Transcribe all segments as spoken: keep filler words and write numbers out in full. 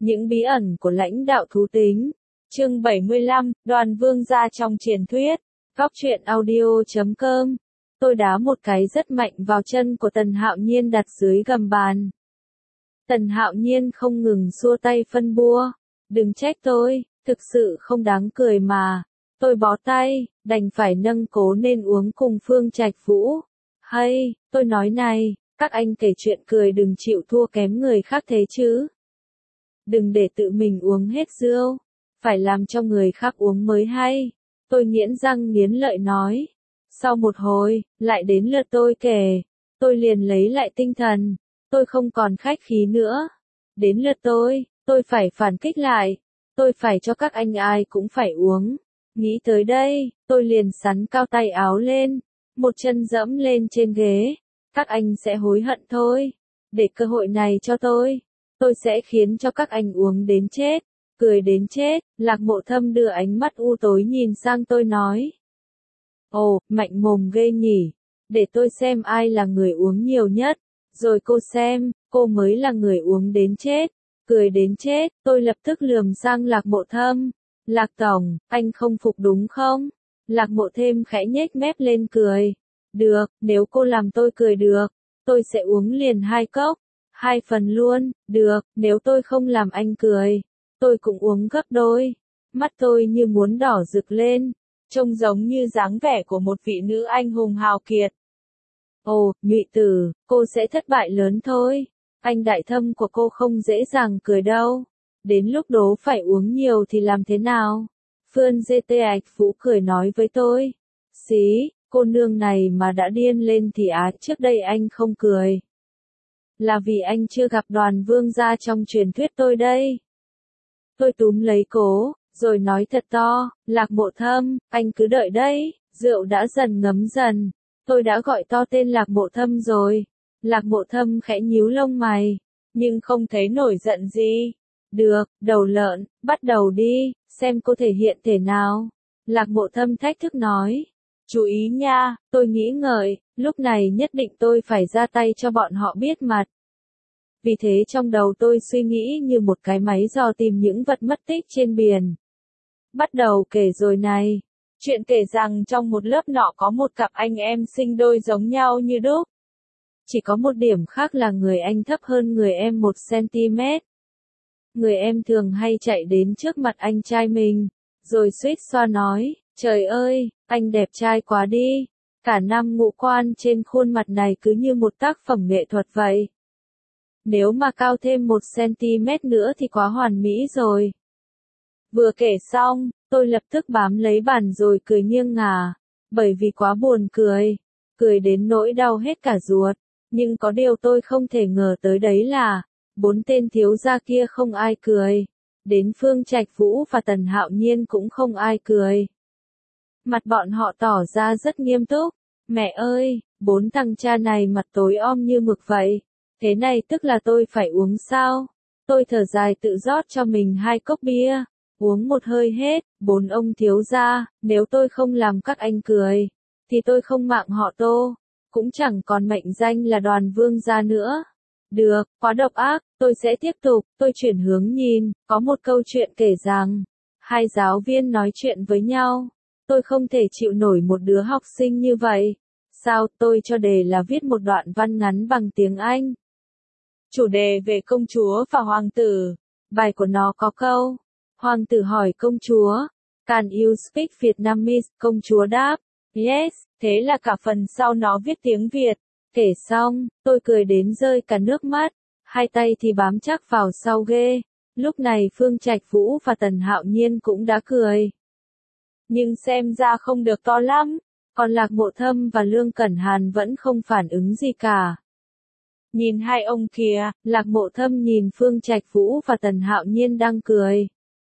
Những bí ẩn của lãnh đạo thú tính. Chương bảy mươi lăm, Đoàn Vương gia trong truyền thuyết. Góc truyện audio chấm com. Tôi đá một cái rất mạnh vào chân của Tần Hạo Nhiên đặt dưới gầm bàn. Tần Hạo Nhiên không ngừng xua tay phân bua. Đừng trách tôi, thực sự không đáng cười mà. Tôi bó tay, đành phải nâng cố nên uống cùng Phương Trạch Vũ. Hay, tôi nói này, các anh kể chuyện cười đừng chịu thua kém người khác thế chứ. Đừng để tự mình uống hết rượu, phải làm cho người khác uống mới hay. Tôi nghiến răng nghiến lợi nói. Sau một hồi, lại đến lượt tôi kể. Tôi liền lấy lại tinh thần. Tôi không còn khách khí nữa. Đến lượt tôi, tôi phải phản kích lại. Tôi phải cho các anh ai cũng phải uống. Nghĩ tới đây, tôi liền sắn cao tay áo lên. Một chân dẫm lên trên ghế. Các anh sẽ hối hận thôi. Để cơ hội này cho tôi. Tôi sẽ khiến cho các anh uống đến chết. Cười đến chết. Lạc Mộ Thâm đưa ánh mắt u tối nhìn sang tôi nói. Ồ, mạnh mồm ghê nhỉ. Để tôi xem ai là người uống nhiều nhất. Rồi cô xem, cô mới là người uống đến chết. Cười đến chết, tôi lập tức lườm sang Lạc Mộ Thâm. Lạc Tổng, anh không phục đúng không? Lạc Mộ thêm khẽ nhếch mép lên cười. Được, nếu cô làm tôi cười được, tôi sẽ uống liền hai cốc. Hai phần luôn, được, nếu tôi không làm anh cười, tôi cũng uống gấp đôi. Mắt tôi như muốn đỏ rực lên, trông giống như dáng vẻ của một vị nữ anh hùng hào kiệt. Ồ, Nhụy Tử, cô sẽ thất bại lớn thôi. Anh đại thâm của cô không dễ dàng cười đâu. Đến lúc đó phải uống nhiều thì làm thế nào? Phương giê tê Ảch Vũ cười nói với tôi. Xí, cô nương này mà đã điên lên thì á trước đây anh không cười. Là vì anh chưa gặp Đoàn Vương gia trong truyền thuyết tôi đây. Tôi túm lấy cố, rồi nói thật to, Lạc Mộ Thâm, anh cứ đợi đấy, rượu đã dần ngấm dần. Tôi đã gọi to tên Lạc Mộ Thâm rồi. Lạc Mộ Thâm khẽ nhíu lông mày, nhưng không thấy nổi giận gì. Được, đầu lợn, bắt đầu đi, xem cô thể hiện thể nào. Lạc Mộ Thâm thách thức nói. Chú ý nha, tôi nghĩ ngợi, lúc này nhất định tôi phải ra tay cho bọn họ biết mặt. Vì thế trong đầu tôi suy nghĩ như một cái máy dò tìm những vật mất tích trên biển. Bắt đầu kể rồi này. Chuyện kể rằng trong một lớp nọ có một cặp anh em sinh đôi giống nhau như đúc. Chỉ có một điểm khác là người anh thấp hơn người em một xăng-ti-mét. Người em thường hay chạy đến trước mặt anh trai mình, rồi suýt xoa nói, trời ơi, anh đẹp trai quá đi. Cả năm ngũ quan trên khuôn mặt này cứ như một tác phẩm nghệ thuật vậy. Nếu mà cao thêm một xăng-ti-mét nữa thì quá hoàn mỹ rồi. Vừa kể xong, tôi lập tức bám lấy bàn rồi cười nghiêng ngả, bởi vì quá buồn cười, cười đến nỗi đau hết cả ruột. Nhưng có điều tôi không thể ngờ tới đấy là, bốn tên thiếu gia kia không ai cười. Đến Phương Trạch Vũ và Tần Hạo Nhiên cũng không ai cười. Mặt bọn họ tỏ ra rất nghiêm túc. Mẹ ơi, bốn thằng cha này mặt tối om như mực vậy. Thế này tức là tôi phải uống sao? Tôi thở dài tự rót cho mình hai cốc bia. Uống một hơi hết, bốn ông thiếu gia, nếu tôi không làm các anh cười, thì tôi không mạng họ Tô. Cũng chẳng còn mệnh danh là Đoàn Vương gia nữa. Được, quá độc ác, tôi sẽ tiếp tục, tôi chuyển hướng nhìn, có một câu chuyện kể rằng, hai giáo viên nói chuyện với nhau, tôi không thể chịu nổi một đứa học sinh như vậy. Sao, tôi cho đề là viết một đoạn văn ngắn bằng tiếng Anh. Chủ đề về công chúa và hoàng tử, bài của nó có câu, hoàng tử hỏi công chúa, can you speak Vietnamese, công chúa đáp, yes. Thế là cả phần sau nó viết tiếng Việt. Kể xong, tôi cười đến rơi cả nước mắt, hai tay thì bám chắc vào sau ghê. Lúc này Phương Trạch Vũ và Tần Hạo Nhiên cũng đã cười. Nhưng xem ra không được to lắm, còn Lạc Mộ Thâm và Lương Cẩn Hàn vẫn không phản ứng gì cả. Nhìn hai ông kìa, Lạc Mộ Thâm nhìn Phương Trạch Vũ và Tần Hạo Nhiên đang cười.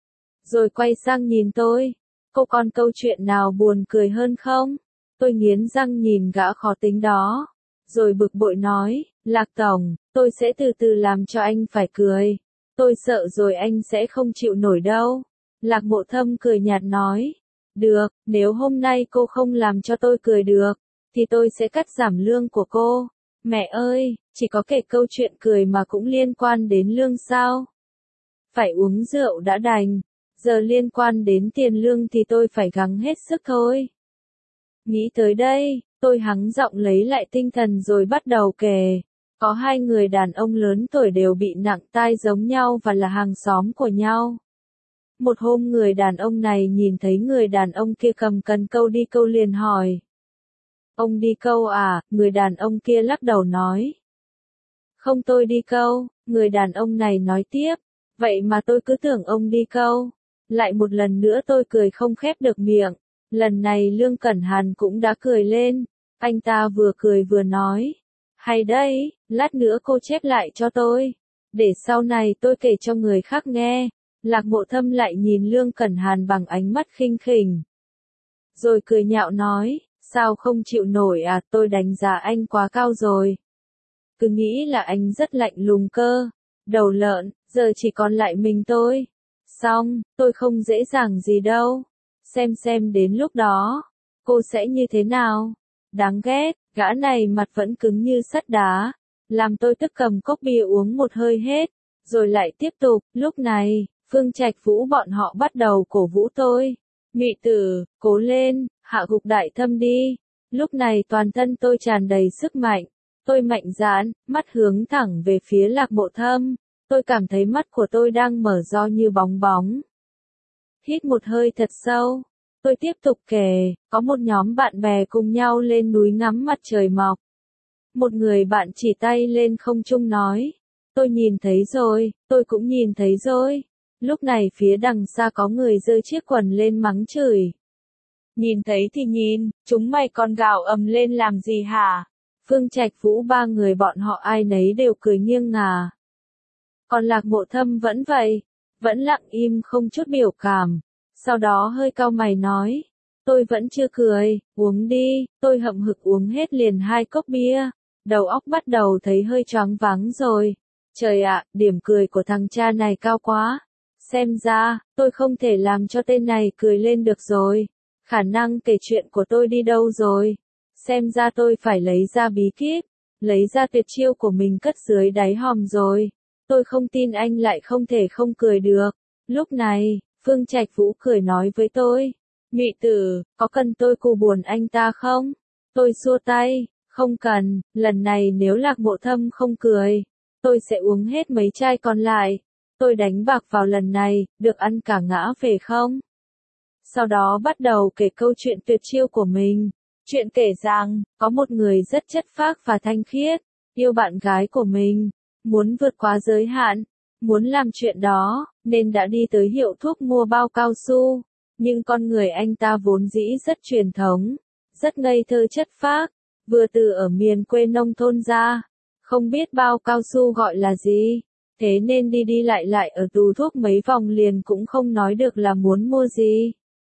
Rồi quay sang nhìn tôi, cô còn câu chuyện nào buồn cười hơn không? Tôi nghiến răng nhìn gã khó tính đó, rồi bực bội nói, Lạc Tổng, tôi sẽ từ từ làm cho anh phải cười. Tôi sợ rồi anh sẽ không chịu nổi đâu. Lạc Mộ Thâm cười nhạt nói, được, nếu hôm nay cô không làm cho tôi cười được, thì tôi sẽ cắt giảm lương của cô. Mẹ ơi, chỉ có kể câu chuyện cười mà cũng liên quan đến lương sao? phải uống rượu đã đành. Giờ liên quan đến tiền lương thì tôi phải gắng hết sức thôi. Nghĩ tới đây, tôi hắng giọng lấy lại tinh thần rồi bắt đầu kể. Có hai người đàn ông lớn tuổi đều bị nặng tai giống nhau và là hàng xóm của nhau. Một hôm người đàn ông này nhìn thấy người đàn ông kia cầm cần câu đi câu liền hỏi. Ông đi câu à? Người đàn ông kia lắc đầu nói. Không, tôi đi câu. Người đàn ông này nói tiếp. Vậy mà tôi cứ tưởng ông đi câu. Lại một lần nữa tôi cười không khép được miệng. Lần này Lương Cẩn Hàn cũng đã cười lên. Anh ta vừa cười vừa nói. Hay đấy, lát nữa cô chép lại cho tôi. Để sau này tôi kể cho người khác nghe. Lạc Mộ Thâm lại nhìn Lương Cẩn Hàn bằng ánh mắt khinh khỉnh. Rồi cười nhạo nói, sao không chịu nổi à, tôi đánh giá anh quá cao rồi. Cứ nghĩ là anh rất lạnh lùng cơ. Đầu lợn, giờ chỉ còn lại mình tôi. Xong, tôi không dễ dàng gì đâu. Xem xem đến lúc đó, cô sẽ như thế nào. Đáng ghét, gã này mặt vẫn cứng như sắt đá. Làm tôi tức cầm cốc bia uống một hơi hết. Rồi lại tiếp tục, lúc này, Phương Trạch Vũ bọn họ bắt đầu cổ vũ tôi. Ngụy Tử, cố lên, hạ gục Đại Thâm đi. Lúc này toàn thân tôi tràn đầy sức mạnh. Tôi mạnh dạn, mắt hướng thẳng về phía Lạc Mộ Thâm. Tôi cảm thấy mắt của tôi đang mở to như bóng bóng. Hít một hơi thật sâu. Tôi tiếp tục kể, có một nhóm bạn bè cùng nhau lên núi ngắm mặt trời mọc. Một người bạn chỉ tay lên không trung nói. Tôi nhìn thấy rồi, tôi cũng nhìn thấy rồi. Lúc này phía đằng xa có người giơ chiếc quần lên mắng chửi. Nhìn thấy thì nhìn, chúng mày còn gào ầm lên làm gì hả? Phương Trạch Vũ ba người bọn họ ai nấy đều cười nghiêng ngả. Còn Lạc Mộ Thâm vẫn vậy, vẫn lặng im không chút biểu cảm. Sau đó hơi cau mày nói, tôi vẫn chưa cười, uống đi, tôi hậm hực uống hết liền hai cốc bia. Đầu óc bắt đầu thấy hơi choáng váng rồi. Trời ạ, điểm cười của thằng cha này cao quá. Xem ra, tôi không thể làm cho tên này cười lên được rồi. Khả năng kể chuyện của tôi đi đâu rồi. Xem ra tôi phải lấy ra bí kíp, lấy ra tuyệt chiêu của mình cất dưới đáy hòm rồi. Tôi không tin anh lại không thể không cười được. Lúc này, Phương Trạch Vũ cười nói với tôi. Ngụy Tử, có cần tôi cù buồn anh ta không? Tôi xua tay, không cần, lần này nếu Lạc Mộ Thâm không cười, tôi sẽ uống hết mấy chai còn lại. Tôi đánh bạc vào lần này, được ăn cả ngã về không? Sau đó bắt đầu kể câu chuyện tuyệt chiêu của mình. Chuyện kể rằng, có một người rất chất phác và thanh khiết, yêu bạn gái của mình, muốn vượt quá giới hạn, muốn làm chuyện đó, nên đã đi tới hiệu thuốc mua bao cao su. Nhưng con người anh ta vốn dĩ rất truyền thống, rất ngây thơ chất phác, vừa từ ở miền quê nông thôn ra, không biết bao cao su gọi là gì. Thế nên đi đi lại lại ở tủ thuốc mấy vòng liền cũng không nói được là muốn mua gì.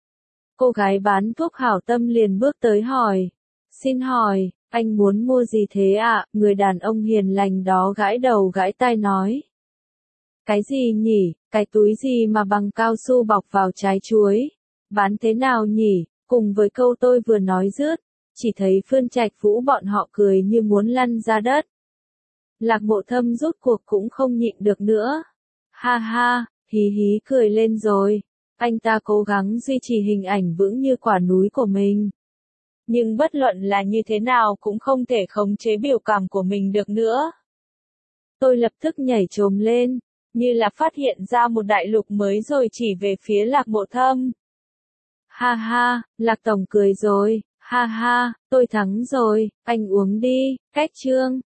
Cô gái bán thuốc hảo tâm liền bước tới hỏi. Xin hỏi, anh muốn mua gì thế ạ? Người đàn ông hiền lành đó gãi đầu gãi tai nói. Cái gì nhỉ? Cái túi gì mà bằng cao su bọc vào trái chuối? Bán thế nào nhỉ? Cùng với câu tôi vừa nói dứt, chỉ thấy Phương Trạch Vũ bọn họ cười như muốn lăn ra đất. Lạc Mộ Thâm rút cuộc cũng không nhịn được nữa. Ha ha, hí hí cười lên rồi. Anh ta cố gắng duy trì hình ảnh vững như quả núi của mình. Nhưng bất luận là như thế nào cũng không thể khống chế biểu cảm của mình được nữa. Tôi lập tức nhảy chồm lên, như là phát hiện ra một đại lục mới rồi chỉ về phía Lạc Mộ Thâm. Ha ha, Lạc Tổng cười rồi, ha ha, tôi thắng rồi, anh uống đi, cách chương.